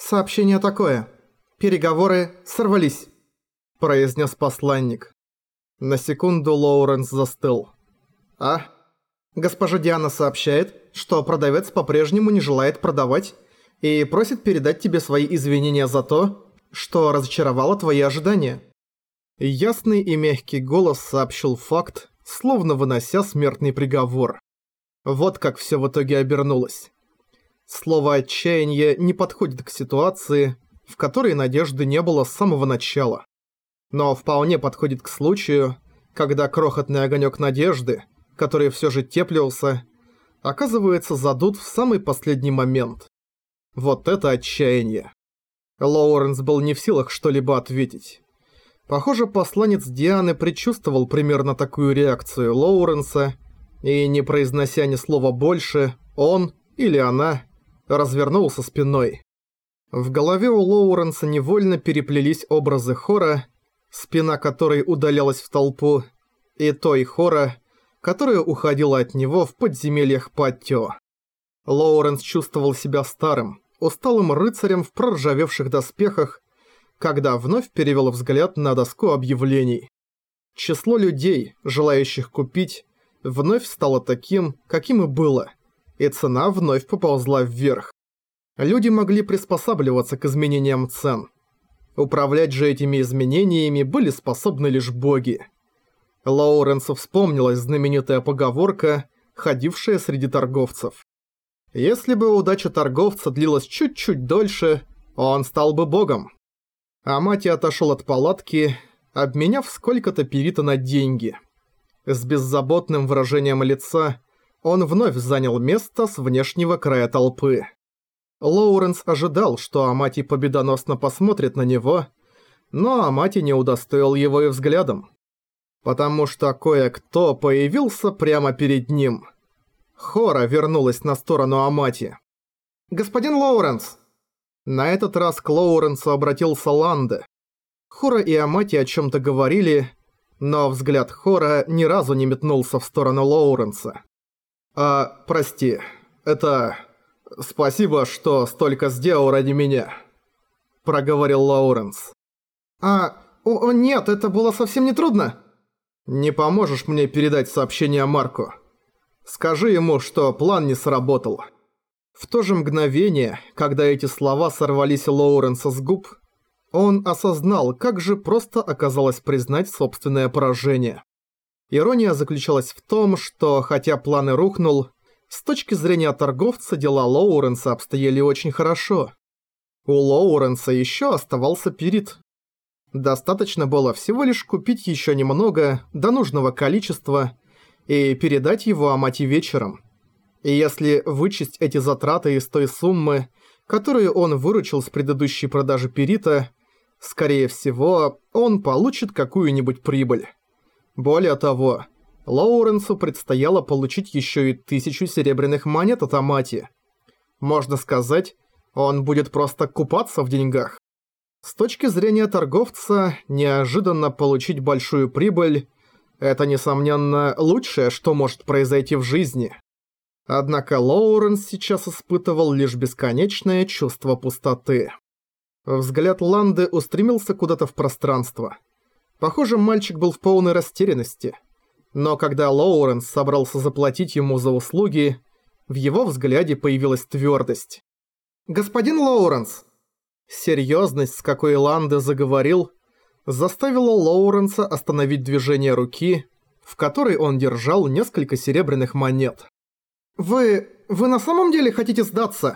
«Сообщение такое. Переговоры сорвались», – произнес посланник. На секунду Лоуренс застыл. «А? Госпожа Диана сообщает, что продавец по-прежнему не желает продавать и просит передать тебе свои извинения за то, что разочаровало твои ожидания». Ясный и мягкий голос сообщил факт, словно вынося смертный приговор. Вот как всё в итоге обернулось. Слово «отчаяние» не подходит к ситуации, в которой надежды не было с самого начала. Но вполне подходит к случаю, когда крохотный огонёк надежды, который всё же теплился, оказывается задут в самый последний момент. Вот это отчаяние. Лоуренс был не в силах что-либо ответить. Похоже, посланец Дианы предчувствовал примерно такую реакцию Лоуренса, и, не произнося ни слова больше, он или она развернулся спиной. В голове у Лоуренса невольно переплелись образы Хора, спина которой удалялась в толпу, и той Хора, которая уходила от него в подземельях Паттио. Лоуренс чувствовал себя старым, усталым рыцарем в проржавевших доспехах, когда вновь перевел взгляд на доску объявлений. Число людей, желающих купить, вновь стало таким, каким и было, и цена вновь поползла вверх. Люди могли приспосабливаться к изменениям цен. Управлять же этими изменениями были способны лишь боги. Лоуренсу вспомнилась знаменитая поговорка, ходившая среди торговцев. Если бы удача торговца длилась чуть-чуть дольше, он стал бы богом. Амати отошел от палатки, обменяв сколько-то перита на деньги. С беззаботным выражением лица он вновь занял место с внешнего края толпы. Лоуренс ожидал, что Амати победоносно посмотрит на него, но Амати не удостоил его и взглядом. Потому что кое-кто появился прямо перед ним. Хора вернулась на сторону Амати. «Господин Лоуренс!» На этот раз к Лоуренсу обратился Ланде. Хора и Амати о чем-то говорили, но взгляд Хора ни разу не метнулся в сторону Лоуренса. Прости, это... Спасибо, что сделал ради меня», — проговорил Лоуренс. Нет, это было совсем не трудно. «Не поможешь мне передать сообщение Марку? Скажи ему, что план не сработал». В то же мгновение, когда эти слова сорвались у Лоуренса с губ, он осознал, как же просто оказалось признать собственное поражение. Ирония заключалась в том, что, хотя план и рухнул, с точки зрения торговца дела Лоуренса обстояли очень хорошо. У Лоуренса еще оставался перит. Достаточно было всего лишь купить еще немного, до нужного количества, и передать его Амати вечером. И если вычесть эти затраты из той суммы, которую он выручил с предыдущей продажи перита, скорее всего, он получит какую-нибудь прибыль. Более того, Лоуренсу предстояло получить еще и 1000 серебряных монет от Амати. Можно сказать, он будет просто купаться в деньгах. С точки зрения торговца, неожиданно получить большую прибыль – это, несомненно, лучшее, что может произойти в жизни. Однако Лоуренс сейчас испытывал лишь бесконечное чувство пустоты. Взгляд Ланды устремился куда-то в пространство. Похоже, мальчик был в полной растерянности. Но когда Лоуренс собрался заплатить ему за услуги, в его взгляде появилась твердость. «Господин Лоуренс!» Серьезность, с какой Ланде заговорил, заставила Лоуренса остановить движение руки, в которой он держал несколько серебряных монет. «Вы на самом деле хотите сдаться?»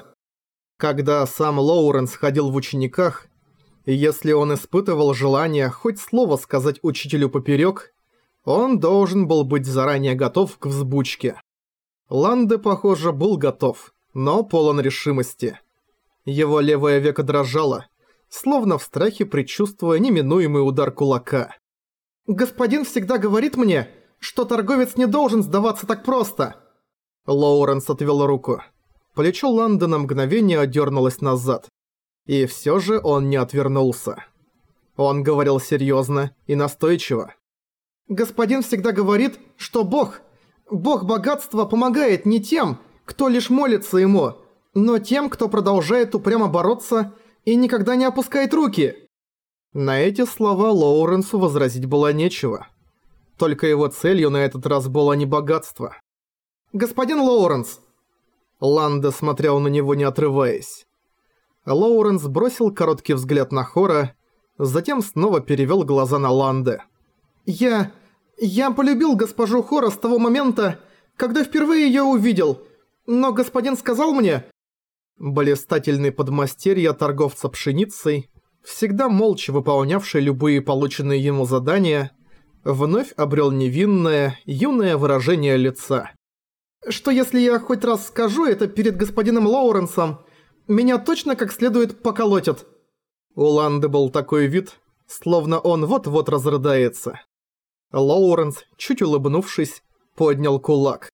Когда сам Лоуренс ходил в учениках, если он испытывал желание хоть слово сказать учителю поперек, он должен был быть заранее готов к взбучке. Ланде, похоже, был готов, но полон решимости. Его левое веко дрожало, словно в страхе предчувствуя неминуемый удар кулака. «Господин всегда говорит мне, что торговец не должен сдаваться так просто!» Лоуренс отвел руку. Плечо Ланде на мгновение отдернулось назад. И все же он не отвернулся. Он говорил серьезно и настойчиво. «Господин всегда говорит, что Бог богатства помогает не тем, кто лишь молится ему, но тем, кто продолжает упрямо бороться и никогда не опускает руки!» На эти слова Лоуренсу возразить было нечего. Только его целью на этот раз было не богатство. «Господин Лоуренс!» Ланде смотрел на него, не отрываясь. Лоуренс бросил короткий взгляд на Хора, затем снова перевел глаза на Ланде. «Я полюбил госпожу Хора с того момента, когда впервые её увидел, но господин сказал мне...» Блистательный подмастерье торговца пшеницей, всегда молча выполнявший любые полученные ему задания, вновь обрел невинное, юное выражение лица. «Что если я хоть раз скажу это перед господином Лоуренсом, меня точно как следует поколотят?» У Ланды был такой вид, словно он вот-вот разрыдается. Лоуренс, чуть улыбнувшись, поднял кулак.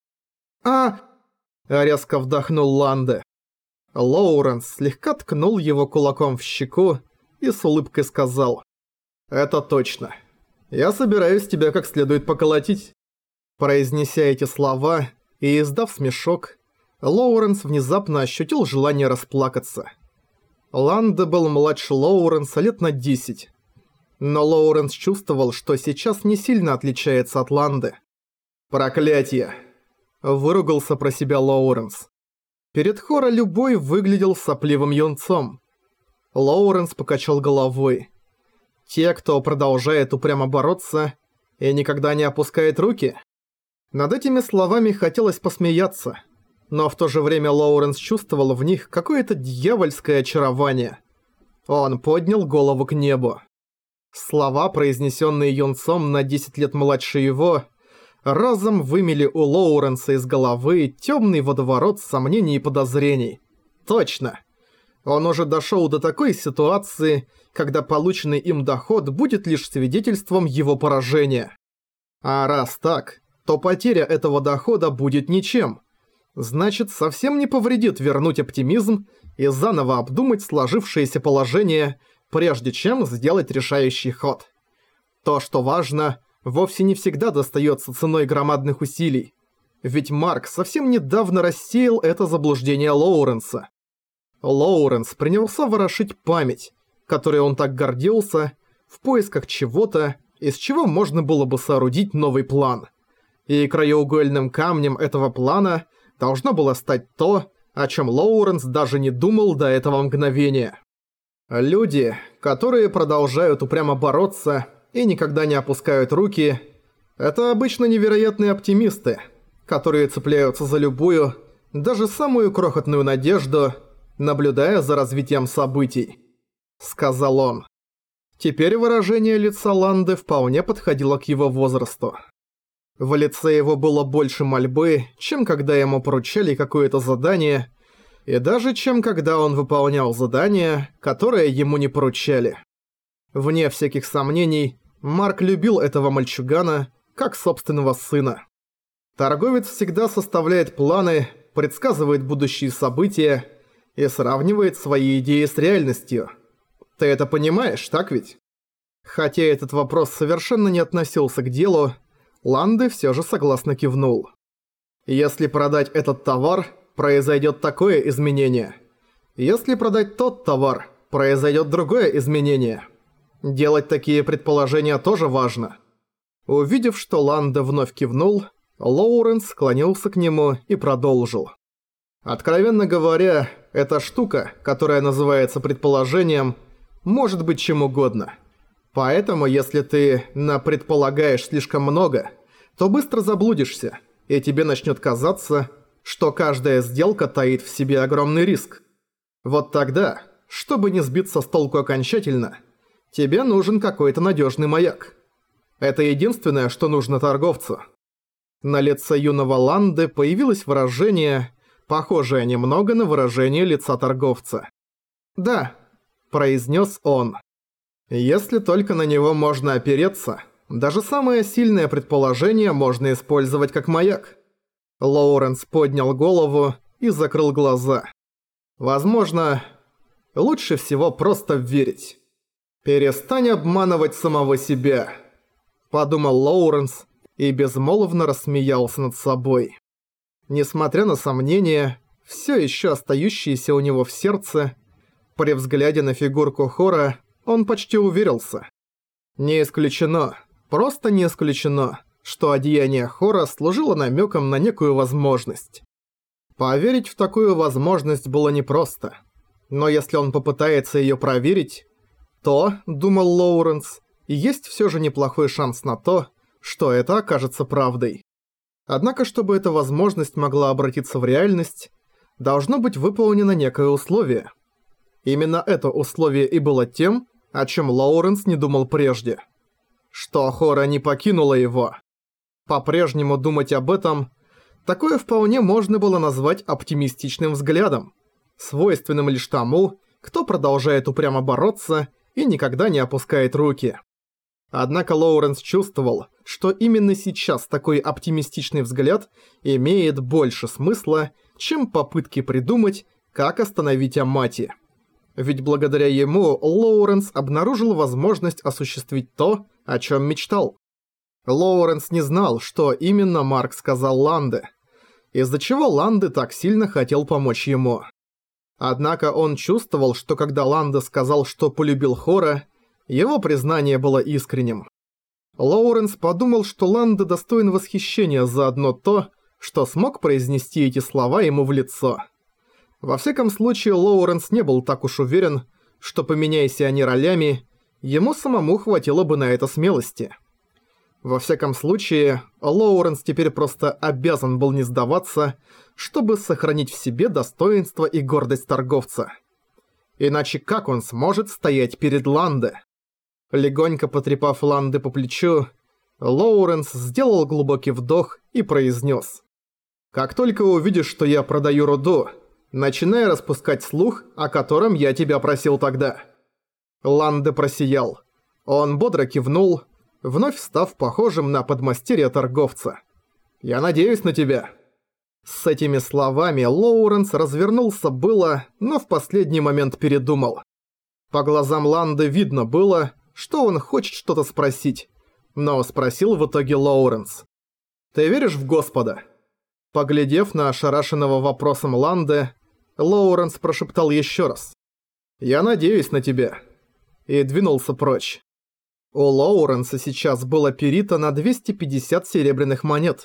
Резко вдохнул Ланде. Лоуренс слегка ткнул его кулаком в щеку и с улыбкой сказал: «Это точно. Я собираюсь тебя как следует поколотить». Произнеся эти слова и издав смешок, Лоуренс внезапно ощутил желание расплакаться. Ланде был младше Лоуренса лет на 10. Но Лоуренс чувствовал, что сейчас не сильно отличается от Ланде. «Проклятье!» – выругался про себя Лоуренс. Перед Хора любой выглядел сопливым юнцом. Лоуренс покачал головой. Те, кто продолжает упрямо бороться и никогда не опускает руки. Над этими словами хотелось посмеяться, но в то же время Лоуренс чувствовал в них какое-то дьявольское очарование. Он поднял голову к небу. Слова, произнесенные юнцом на 10 лет младше его, разом вымели у Лоуренса из головы темный водоворот сомнений и подозрений. Точно! Он уже дошел до такой ситуации, когда полученный им доход будет лишь свидетельством его поражения. А раз так, то потеря этого дохода будет ничем. Значит, совсем не повредит вернуть оптимизм и заново обдумать сложившееся положение, прежде чем сделать решающий ход. То, что важно, вовсе не всегда достается ценой громадных усилий. Ведь Марк совсем недавно рассеял это заблуждение Лоуренса. Лоуренс принялся ворошить память, которой он так гордился, в поисках чего-то, из чего можно было бы соорудить новый план. И краеугольным камнем этого плана должно было стать то, о чем Лоуренс даже не думал до этого мгновения. Люди, которые продолжают упрямо бороться и никогда не опускают руки, это обычно невероятные оптимисты, которые цепляются за любую, даже самую крохотную надежду, наблюдая за развитием событий, сказал он. Теперь выражение лица Ланде вполне подходило к его возрасту. В лице его было больше мольбы, чем когда ему поручали какое-то задание, и даже чем когда он выполнял задание, которое ему не поручали. Вне всяких сомнений, Марк любил этого мальчугана как собственного сына. Торговец всегда составляет планы, предсказывает будущие события и сравнивает свои идеи с реальностью. Ты это понимаешь, так ведь? Хотя этот вопрос совершенно не относился к делу, Ланде все же согласно кивнул. Если продать этот товар, произойдет такое изменение. Если продать тот товар, произойдет другое изменение. Делать такие предположения тоже важно. Увидев, что Ланде вновь кивнул, Лоуренс склонился к нему и продолжил. Откровенно говоря, эта штука, которая называется предположением, может быть чем угодно. Поэтому, если ты напредполагаешь слишком много, то быстро заблудишься, и тебе начнет казаться, что каждая сделка таит в себе огромный риск. Вот тогда, чтобы не сбиться с толку окончательно, тебе нужен какой-то надежный маяк. Это единственное, что нужно торговцу. На лице юного Ланде появилось выражение, похожее немного на выражение лица торговца. «Да», – произнес он. Если только на него можно опереться, даже самое сильное предположение можно использовать как маяк. Лоуренс поднял голову и закрыл глаза. Возможно, лучше всего просто верить. «Перестань обманывать самого себя», – подумал Лоуренс и безмолвно рассмеялся над собой. Несмотря на сомнения, все еще остающиеся у него в сердце, При взгляде на фигурку Хора он почти уверился. Не исключено, просто не исключено, что одеяние Хора служило намеком на некую возможность. Поверить в такую возможность было непросто. Но если он попытается ее проверить, то, думал Лоуренс, есть все же неплохой шанс на то, что это окажется правдой. Однако, чтобы эта возможность могла обратиться в реальность, должно быть выполнено некое условие. Именно это условие и было тем, о чем Лоуренс не думал прежде. Что Хора не покинула его. По-прежнему думать об этом, такое вполне можно было назвать оптимистичным взглядом, свойственным лишь тому, кто продолжает упрямо бороться и никогда не опускает руки. Однако Лоуренс чувствовал, что именно сейчас такой оптимистичный взгляд имеет больше смысла, чем попытки придумать, как остановить Амати. Ведь благодаря ему Лоуренс обнаружил возможность осуществить то, о чем мечтал. Лоуренс не знал, что именно Марк сказал Ланде, из-за чего Ланде так сильно хотел помочь ему. Однако он чувствовал, что когда Ланде сказал, что полюбил Хора, его признание было искренним. Лоуренс подумал, что Ланде достоин восхищения за одно то, что смог произнести эти слова ему в лицо. Во всяком случае, Лоуренс не был так уж уверен, что, поменяйся они ролями, ему самому хватило бы на это смелости. Во всяком случае, Лоуренс теперь просто обязан был не сдаваться, чтобы сохранить в себе достоинство и гордость торговца. Иначе как он сможет стоять перед Ланде? Легонько потрепав Ланде по плечу, Лоуренс сделал глубокий вдох и произнес: «Как только увидишь, что я продаю руду, начинай распускать слух, о котором я тебя просил тогда». Ланде просиял. Он бодро кивнул, вновь став похожим на подмастерья торговца. «Я надеюсь на тебя». С этими словами Лоуренс развернулся было, но в последний момент передумал. По глазам Ланде видно было, что он хочет что-то спросить, но спросил в итоге Лоуренс: «Ты веришь в Господа?» Поглядев на ошарашенного вопросом Ланде, Лоуренс прошептал еще раз: «Я надеюсь на тебя», и двинулся прочь. У Лоуренса сейчас было перито на 250 серебряных монет.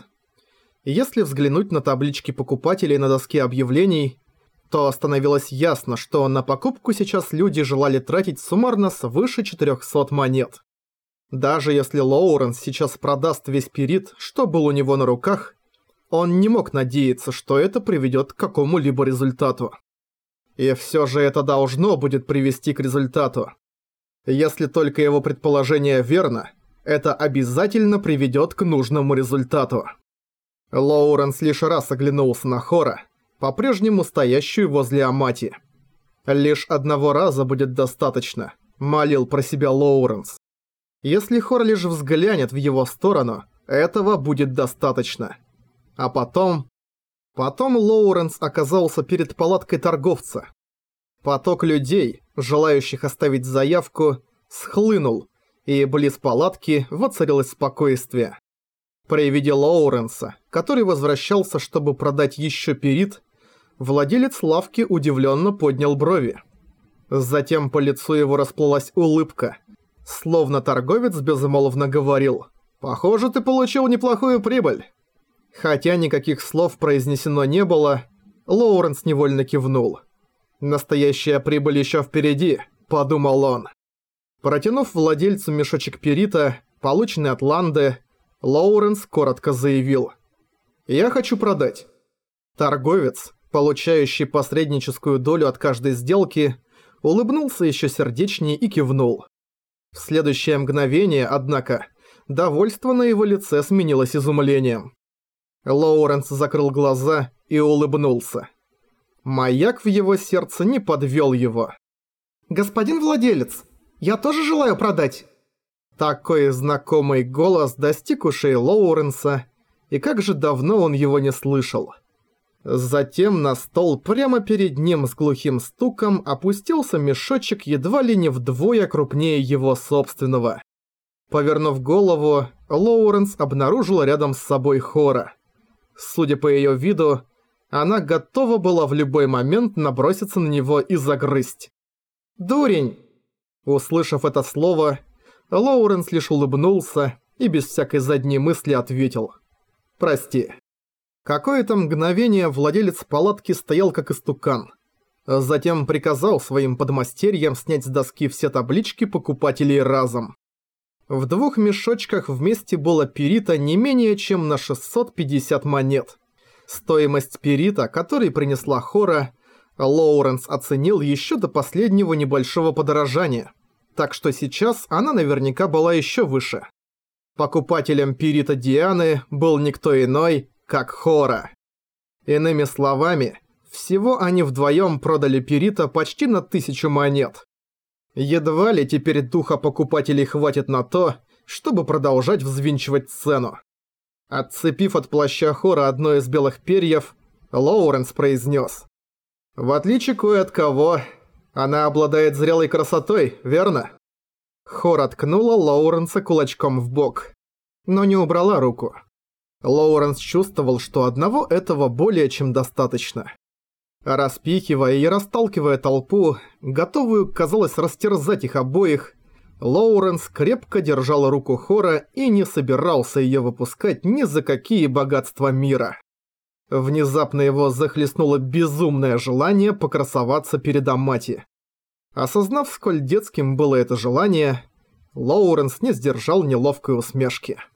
Если взглянуть на таблички покупателей на доске объявлений, то становилось ясно, что на покупку сейчас люди желали тратить суммарно свыше 400 монет. Даже если Лоуренс сейчас продаст весь перит, что был у него на руках, он не мог надеяться, что это приведет к какому-либо результату. И все же это должно будет привести к результату. Если только его предположение верно, это обязательно приведет к нужному результату. Лоуренс лишь раз оглянулся на Хора, по-прежнему стоящую возле Амати. «Лишь одного раза будет достаточно», — молил про себя Лоуренс. «Если Хор лишь взглянет в его сторону, этого будет достаточно». А потом Лоуренс оказался перед палаткой торговца. Поток людей, желающих оставить заявку, схлынул, и близ палатки воцарилось спокойствие. При виде Лоуренса, который возвращался, чтобы продать еще перит, владелец лавки удивленно поднял брови. Затем по лицу его расплылась улыбка, словно торговец безмолвно говорил: «Похоже, ты получил неплохую прибыль». Хотя никаких слов произнесено не было, Лоуренс невольно кивнул. «Настоящая прибыль еще впереди», — подумал он. Протянув владельцу мешочек перита, полученный от Ланде, Лоуренс коротко заявил: «Я хочу продать». Торговец, получающий посредническую долю от каждой сделки, улыбнулся еще сердечнее и кивнул. В следующее мгновение, однако, довольство на его лице сменилось изумлением. Лоуренс закрыл глаза и улыбнулся. Маяк в его сердце не подвел его. «Господин владелец, я тоже желаю продать». Такой знакомый голос достиг ушей Лоуренса, и как же давно он его не слышал. Затем на стол прямо перед ним с глухим стуком опустился мешочек едва ли не вдвое крупнее его собственного. Повернув голову, Лоуренс обнаружил рядом с собой Хора. Судя по ее виду, она готова была в любой момент наброситься на него и загрызть. «Дурень!» Услышав это слово, Лоуренс лишь улыбнулся и без всякой задней мысли ответил: «Прости». Какое-то мгновение владелец палатки стоял как истукан. Затем приказал своим подмастерьям снять с доски все таблички покупателей разом. В 2 мешочках вместе было перита не менее чем на 650 монет. Стоимость перита, который принесла Хора, Лоуренс оценил еще до последнего небольшого подорожания, так что сейчас она наверняка была еще выше. Покупателем перита Дианы был никто иной, как Хора. Иными словами, всего они вдвоем продали перита почти на 1000 монет. Едва ли теперь духа покупателей хватит на то, чтобы продолжать взвинчивать цену. Отцепив от плаща Хора одно из белых перьев, Лоуренс произнес: «В отличие кое от кого, она обладает зрелой красотой, верно?» Хора ткнула Лоуренса кулачком в бок, но не убрала руку. Лоуренс чувствовал, что одного этого более чем достаточно. Распихивая и расталкивая толпу, готовую, казалось, растерзать их обоих, Лоуренс крепко держал руку Хора и не собирался ее выпускать ни за какие богатства мира. Внезапно его захлестнуло безумное желание покрасоваться перед Амати. Осознав, сколь детским было это желание, Лоуренс не сдержал неловкой усмешки.